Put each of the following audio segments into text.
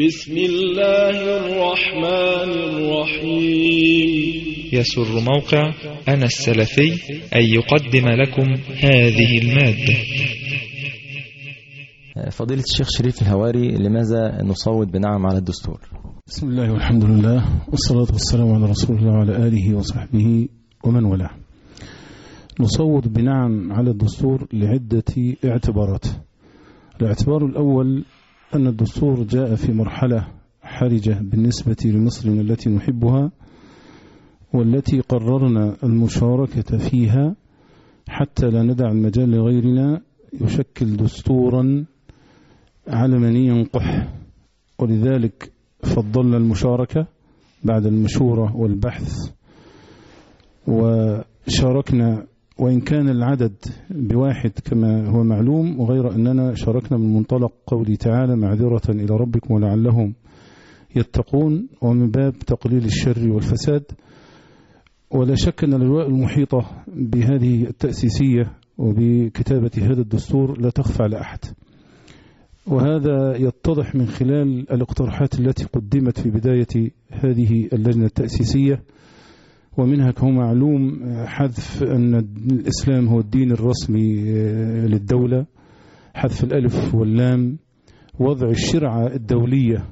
بسم الله الرحمن الرحيم. يسر موقع أنا السلفي أن يقدم لكم هذه المادة. فضيلة الشيخ شريف الهواري، لماذا نصوت بنعم على الدستور؟ بسم الله والحمد لله والصلاة والسلام على رسول الله وعلى آله وصحبه ومن والاه. نصوت بنعم على الدستور لعدة اعتبارات. الاعتبار الأول أن الدستور جاء في مرحلة حرجة بالنسبة لمصرنا التي نحبها، والتي قررنا المشاركة فيها حتى لا ندع المجال لغيرنا يشكل دستورا علمانيا قح، ولذلك فضلنا المشاركة بعد المشورة والبحث، وشاركنا وإن كان العدد بواحد كما هو معلوم، وغير أننا شاركنا من منطلق قوله تعالى معذرة إلى ربكم ولعلهم يتقون، ومن باب تقليل الشر والفساد. ولا شك أن الأجواء المحيطة بهذه التأسيسية وبكتابة هذا الدستور لا تخفى على أحد، وهذا يتضح من خلال الاقتراحات التي قدمت في بداية هذه اللجنة التأسيسية، ومنها كما معلوم حذف أن الإسلام هو الدين الرسمي للدولة، حذف الألف واللام، وضع الشرعة الدولية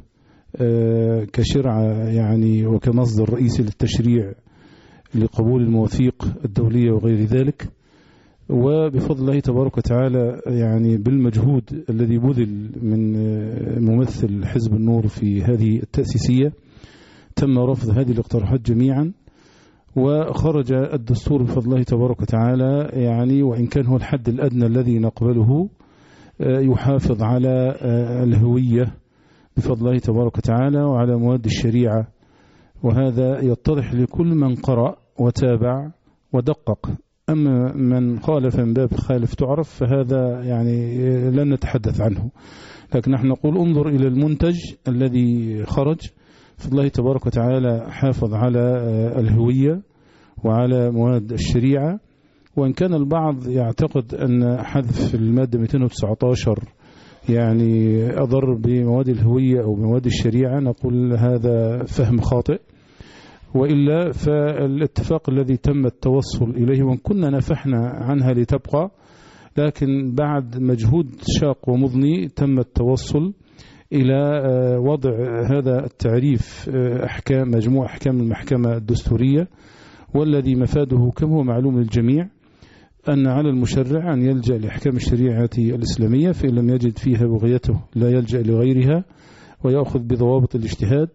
كشرعة يعني وكمصدر رئيسي للتشريع لقبول المواثيق الدولية وغير ذلك. وبفضل الله تبارك وتعالى يعني بالمجهود الذي بذل من ممثل حزب النور في هذه التأسيسية تم رفض هذه الاقتراحات جميعا، وخرج الدستور بفضل الله تبارك وتعالى يعني وإن كان هو الحد الأدنى الذي نقبله يحافظ على الهوية بفضل الله تبارك وتعالى وعلى مواد الشريعة، وهذا يتضح لكل من قرأ وتابع ودقق. أما من خالف من باب خالف تعرف فهذا يعني لن نتحدث عنه، لكن نحن نقول انظر إلى المنتج الذي خرج. بفضل الله تبارك وتعالى حافظ على الهوية وعلى مواد الشريعة، وإن كان البعض يعتقد أن حذف المادة 219 يعني أضر بمواد الهوية أو مواد الشريعة، نقول هذا فهم خاطئ، وإلا فالاتفاق الذي تم التوصل إليه وإن كنا نفحنا عنها لتبقى، لكن بعد مجهود شاق ومضني تم التوصل إلى وضع هذا التعريف أحكام مجموع أحكام المحكمة الدستورية، والذي مفاده كما هو معلوم للجميع أن على المشرع أن يلجأ لأحكام الشريعة الإسلامية، فإن لم يجد فيها بغيته لا يلجأ لغيرها، ويأخذ بضوابط الاجتهاد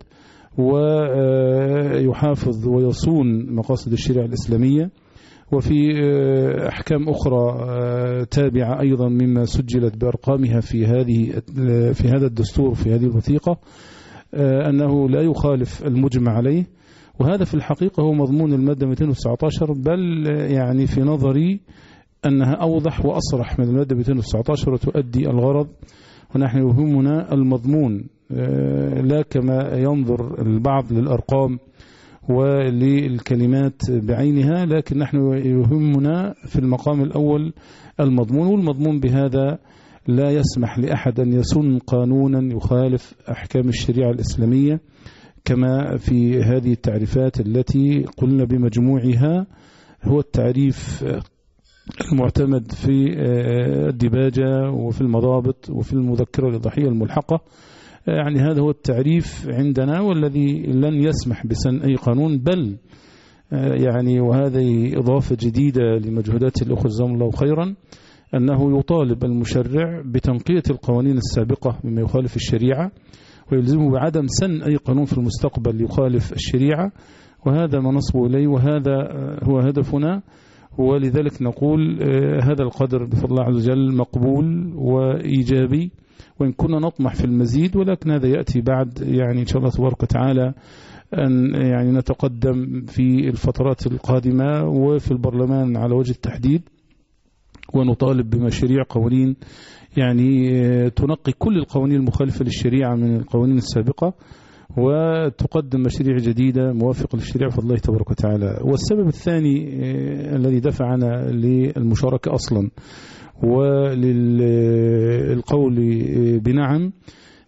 ويحافظ ويصون مقاصد الشريعة الإسلامية. وفي أحكام أخرى تابعة أيضا مما سجلت بأرقامها في هذا الدستور في هذه الوثيقة أنه لا يخالف المجمع عليه، وهذا في الحقيقة هو مضمون المادة 219، بل يعني في نظري أنها أوضح وأصرح من المادة 219 وتؤدي الغرض. ونحن يهمنا المضمون لا كما ينظر البعض للأرقام وللكلمات بعينها، لكن نحن يهمنا في المقام الأول المضمون، والمضمون بهذا لا يسمح لأحد أن يسن قانونا يخالف أحكام الشريعة الإسلامية كما في هذه التعريفات التي قلنا بمجموعها هو التعريف المعتمد في الديباجة وفي المضابط وفي المذكرة الإيضاحية الملحقة. يعني هذا هو التعريف عندنا والذي لن يسمح بسن أي قانون، بل يعني وهذه إضافة جديدة لمجهودات الأخوة جزاهم الله خيرا أنه يطالب المشرع بتنقية القوانين السابقة مما يخالف الشريعة، ويلزمه بعدم سن أي قانون في المستقبل يخالف الشريعة، وهذا ما نصبه إليه وهذا هو هدفنا. ولذلك نقول هذا القدر بفضل الله عز وجل مقبول وإيجابي، وإن كنا نطمح في المزيد، ولكن هذا يأتي بعد يعني إن شاء الله تبارك وتعالى أن يعني نتقدم في الفترات القادمة وفي البرلمان على وجه التحديد، ونطالب بمشاريع قوانين يعني تنقي كل القوانين المخالفة للشريعة من القوانين السابقة، وتقدم مشاريع جديدة موافقة للشريعة بفضل الله تبارك وتعالى. والسبب الثاني الذي دفعنا للمشاركة أصلا وللقول بنعم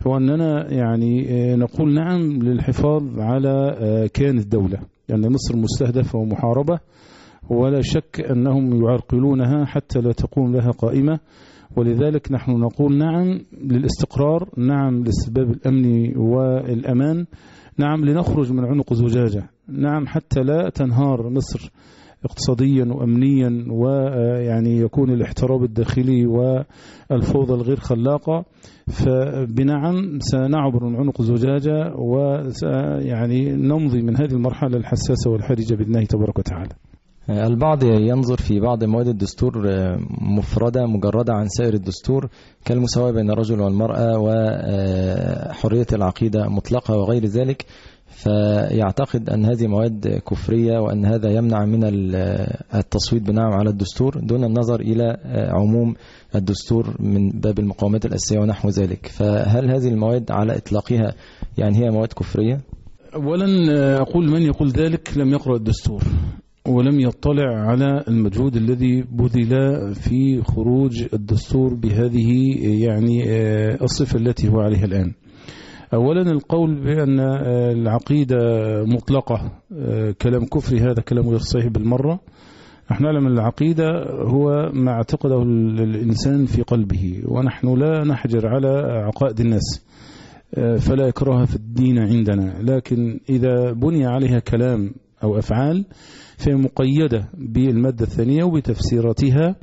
هو أننا يعني نقول نعم للحفاظ على كيان الدولة، لأن يعني مصر مستهدفة ومحاربة، ولا شك أنهم يعرقلونها حتى لا تقوم لها قائمة. ولذلك نحن نقول نعم للاستقرار، نعم لاستباب الأمن والأمان، نعم لنخرج من عنق زجاجة، نعم حتى لا تنهار مصر اقتصاديا وأمنيا، ويعني يكون الاحتراب الداخلي والفوضى الغير خلاقة. فبنعم سنعبر من عنق زجاجة ويعني نمضي من هذه المرحلة الحساسة والحرجة بإذن الله تبارك وتعالى. البعض ينظر في بعض مواد الدستور مفردة مجردة عن سائر الدستور كالمساواة بين الرجل والمرأة وحرية العقيدة مطلقة وغير ذلك، فيعتقد أن هذه مواد كفرية وأن هذا يمنع من التصويت بنعم على الدستور دون النظر إلى عموم الدستور من باب المقاومات الأساسية ونحو ذلك. فهل هذه المواد على إطلاقها يعني هي مواد كفرية؟ أولا أقول من يقول ذلك لم يقرأ الدستور ولم يطلع على المجهود الذي بذل في خروج الدستور بهذه يعني الصفة التي هو عليها الآن. أولا القول بأن العقيدة مطلقة كلام كفري، هذا كلام غير صحيح بالمرة. نحن نعلم العقيدة هو ما اعتقده الإنسان في قلبه، ونحن لا نحجر على عقائد الناس، فلا إكراه في الدين عندنا، لكن إذا بني عليها كلام أو أفعال فهي مقيدة بالمادة الثانية وبتفسيراتها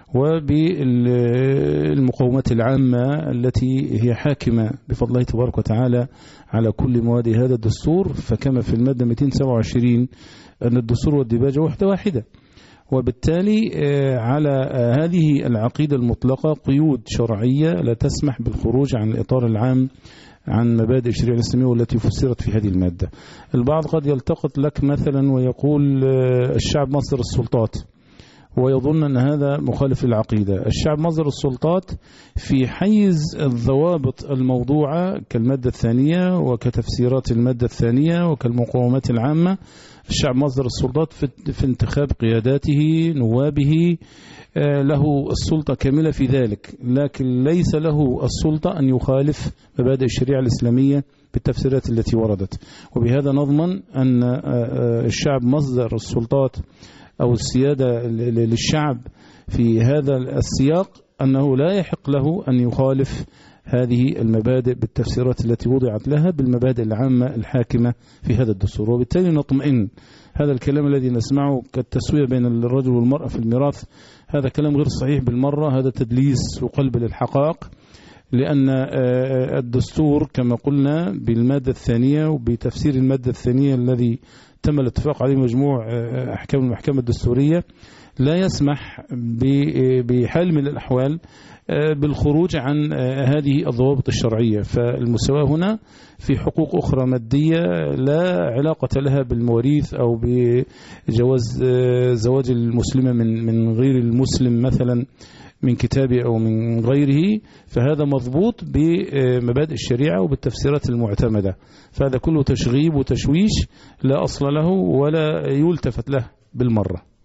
وبالمقومات العامة التي هي حاكمة بفضل الله تبارك وتعالى على كل مواد هذا الدستور. فكما في المادة 227 أن الدستور والديباجة وحدة واحدة، وبالتالي على هذه العقيدة المطلقة قيود شرعية لا تسمح بالخروج عن الإطار العام عن مبادئ الشريعة الإسلامية والتي فسرت في هذه المادة. البعض قد يلتقط لك مثلا ويقول الشعب مصدر السلطات، ويظن أن هذا مخالف للعقيدة. الشعب مصدر السلطات في حيز الضوابط الموضوعة كالمادة الثانية وكتفسيرات المادة الثانية وكالمقومات العامة. الشعب مصدر السلطات في انتخاب قياداته نوابه، له السلطة كاملة في ذلك، لكن ليس له السلطة أن يخالف مبادئ الشريعة الإسلامية بالتفسيرات التي وردت. وبهذا نضمن أن الشعب مصدر السلطات أو السيادة للشعب في هذا السياق، أنه لا يحق له أن يخالف هذه المبادئ بالتفسيرات التي وضعت لها بالمبادئ العامة الحاكمة في هذا الدستور. وبالتالي نطمئن. هذا الكلام الذي نسمعه كالتسوية بين الرجل والمرأة في الميراث هذا كلام غير صحيح بالمرة، هذا تدليس وقلب للحقائق، لأن الدستور كما قلنا بالمادة الثانية وبتفسير المادة الثانية الذي تم الاتفاق عليه مجموع أحكام المحكمة الدستورية لا يسمح بحال من الأحوال بالخروج عن هذه الضوابط الشرعية. فالمساواة هنا في حقوق أخرى مادية لا علاقة لها بالمواريث أو بجواز زواج المسلمة من غير المسلم مثلا من كتابه أو من غيره، فهذا مضبوط بمبادئ الشريعة وبالتفسيرات المعتمدة. فهذا كله تشغيب وتشويش لا أصل له ولا يلتفت له بالمرة.